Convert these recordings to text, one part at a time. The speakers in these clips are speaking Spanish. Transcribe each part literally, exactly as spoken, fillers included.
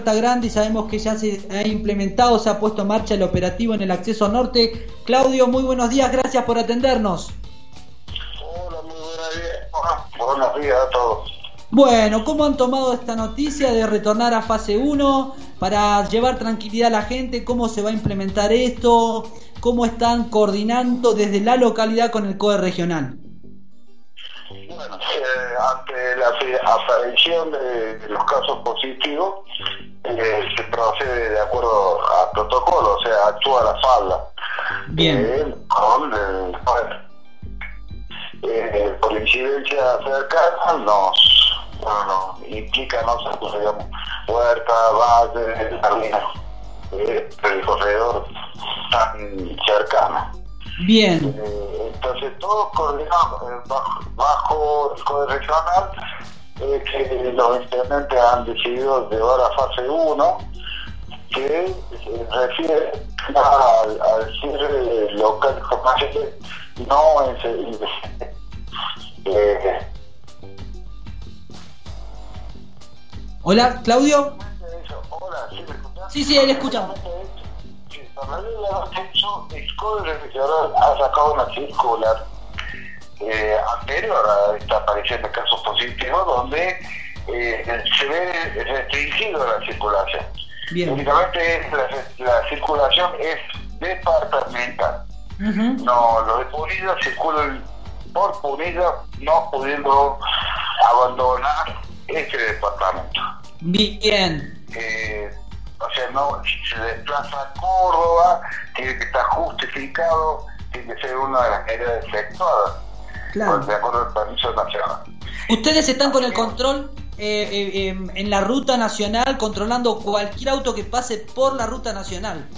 Huerta Grande y sabemos que ya se ha implementado, se ha puesto en marcha el operativo en el acceso norte. Claudio, muy buenos días, gracias por atendernos. Hola, muy buenos días. Buenos días a todos. Bueno, ¿cómo han tomado esta noticia de retornar a fase uno para llevar tranquilidad a la gente? ¿Cómo se va a implementar esto? ¿Cómo están coordinando desde la localidad con el C O E regional? Bueno, eh, ante la aparición de los casos positivos, eh, se procede de acuerdo a protocolo, o sea, actúa la falda. Bien. Eh, con el, bueno, eh, por incidencia cercana nos, bueno, nos implica, no sé, digamos, Huerta, Valle, Jardines, eh, el corredor tan cercano. Bien. Eh, entonces todos coordinamos eh, bajo, bajo el C O E regional, eh, que los intendentes han decidido llevar a fase uno, que eh, refiere al, al cierre local comercial, no en eh, Hola, Claudio. Hola, ¿sí me escuchás? Sí, sí, ahí le escuchamos. Para el acceso, el C O E regional ha sacado una circular eh, anterior a esta aparición de casos positivos, donde eh, se ve restringido la circulación. Bien. Únicamente la, la circulación es departamental. Uh-huh. No, los de Punilla circulan por Punilla, no pudiendo abandonar este departamento. Bien. Eh, o sea, no, si se desplaza a Córdoba, tiene que estar justificado, tiene que ser una de las medidas efectuadas, Claro. de acuerdo al permiso nacional. ¿Ustedes están con el control eh, eh, eh, en la ruta nacional, controlando cualquier auto que pase por la ruta nacional?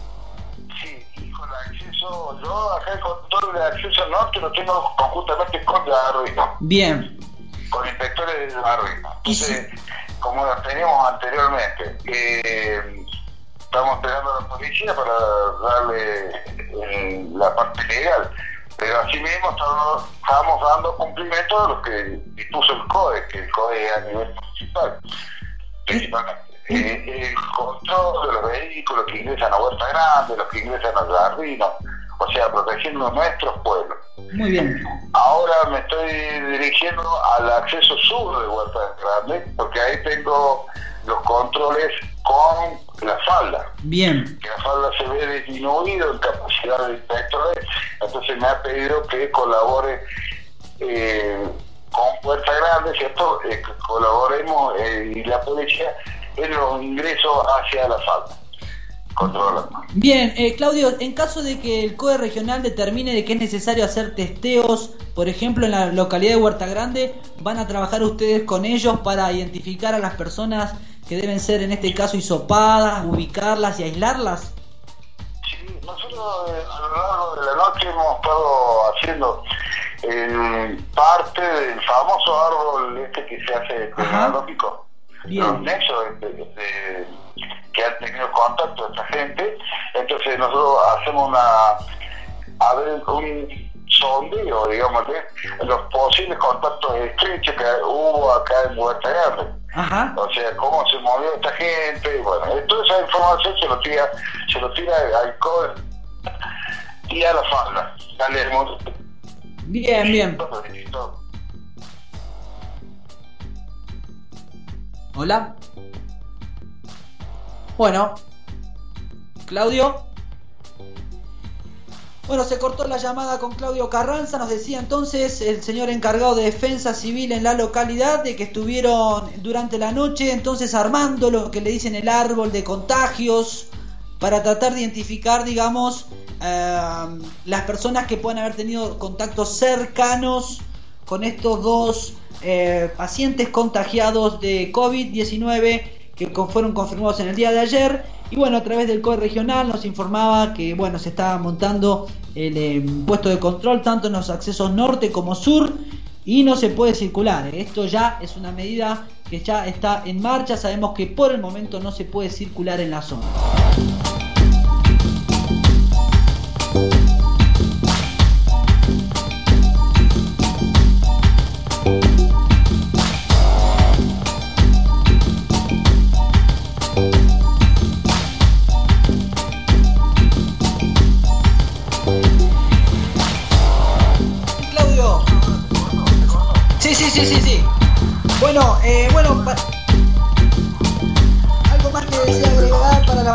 Sí, y con el acceso, yo acá el control de acceso al norte lo tengo conjuntamente con Garrino. Bien. Con inspectores de Garrino. Entonces, como lo teníamos anteriormente, eh, estamos esperando a la policía para darle eh, la parte legal, pero así mismo estamos, estamos dando cumplimiento a lo que dispuso el C O E, que el C O E es a nivel municipal, principalmente. Eh, el control de los vehículos que ingresan a Huerta Grande, los que ingresan a Garrino, o sea, protegiendo nuestros pueblos. Muy bien. Ahora me estoy dirigiendo al acceso sur de Huerta Grande, porque ahí tengo los controles con la falda. Bien. Que la falda se ve disminuido en capacidad de inspectores, entonces me ha pedido que colabore eh, con Huerta Grande, ¿cierto? Eh, que colaboremos eh, y la policía en los ingresos hacia la falda. Controlando. Bien, eh, Claudio, en caso de que el C O E regional determine de que es necesario hacer testeos, por ejemplo en la localidad de Huerta Grande, ¿van a trabajar ustedes con ellos para identificar a las personas que deben ser en este caso hisopadas, ubicarlas y aislarlas? Sí, nosotros eh, a lo largo de la noche hemos estado haciendo eh, parte del famoso árbol este que se hace tecnológico, los nexos de, de, de que han tenido contacto con esta gente. Entonces nosotros hacemos una a ver un sondeo, digamos, de los posibles contactos estrechos que hubo acá en Huerta Grande. Ajá. O sea, cómo se movió esta gente, y bueno, toda esa información se lo tira, se lo tira al C O E y a la falda. Dale, bien, bien. Hola. Bueno, Claudio. Bueno, se cortó la llamada con Claudio Carranza. Nos decía entonces el señor encargado de Defensa Civil en la localidad de que estuvieron durante la noche entonces armando lo que le dicen el árbol de contagios para tratar de identificar, digamos, eh, las personas que puedan haber tenido contactos cercanos con estos dos eh, pacientes contagiados de COVID diecinueve que fueron confirmados en el día de ayer. Y bueno, a través del C O E regional nos informaba que bueno, se estaba montando el eh, puesto de control tanto en los accesos norte como sur y no se puede circular. Esto ya es una medida que ya está en marcha. Sabemos que por el momento no se puede circular en la zona.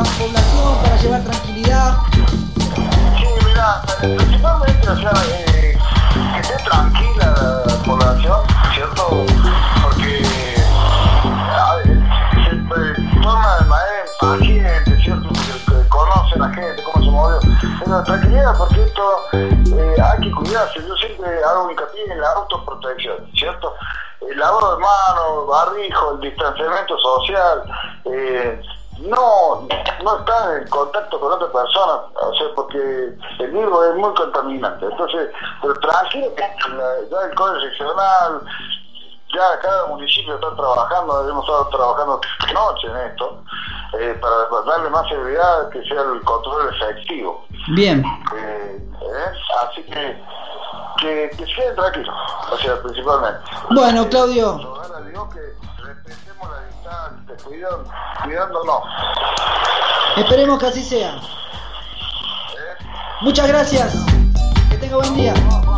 población para llevar tranquilidad? Sí, mira, principalmente, o sea, eh, que esté tranquila la población, ¿cierto? Porque a ver, se torna de manera impaciente, ¿cierto? Que conocen a la gente, cómo se movió. Pero tranquilidad, porque esto eh, hay que cuidarse. Yo siempre hago hincapié en la autoprotección, ¿cierto? El lavado de manos, barbijo, el distanciamiento social, eh, no, no estar en contacto con otra persona, o sea, porque el virus es muy contaminante. Entonces, pero tranquilo, que la, ya el código seccional, ya cada municipio está trabajando, hemos estado trabajando de noche en esto, eh, para darle más seguridad, que sea el control efectivo. Bien. Eh, eh, así que, que, que se queden tranquilos, o sea, principalmente. Bueno, eh, Claudio. Rogar a Dios que respetemos la distancia, cuidando, cuidándonos. Esperemos que así sea. ¿Eh? Muchas gracias. Que tenga buen día.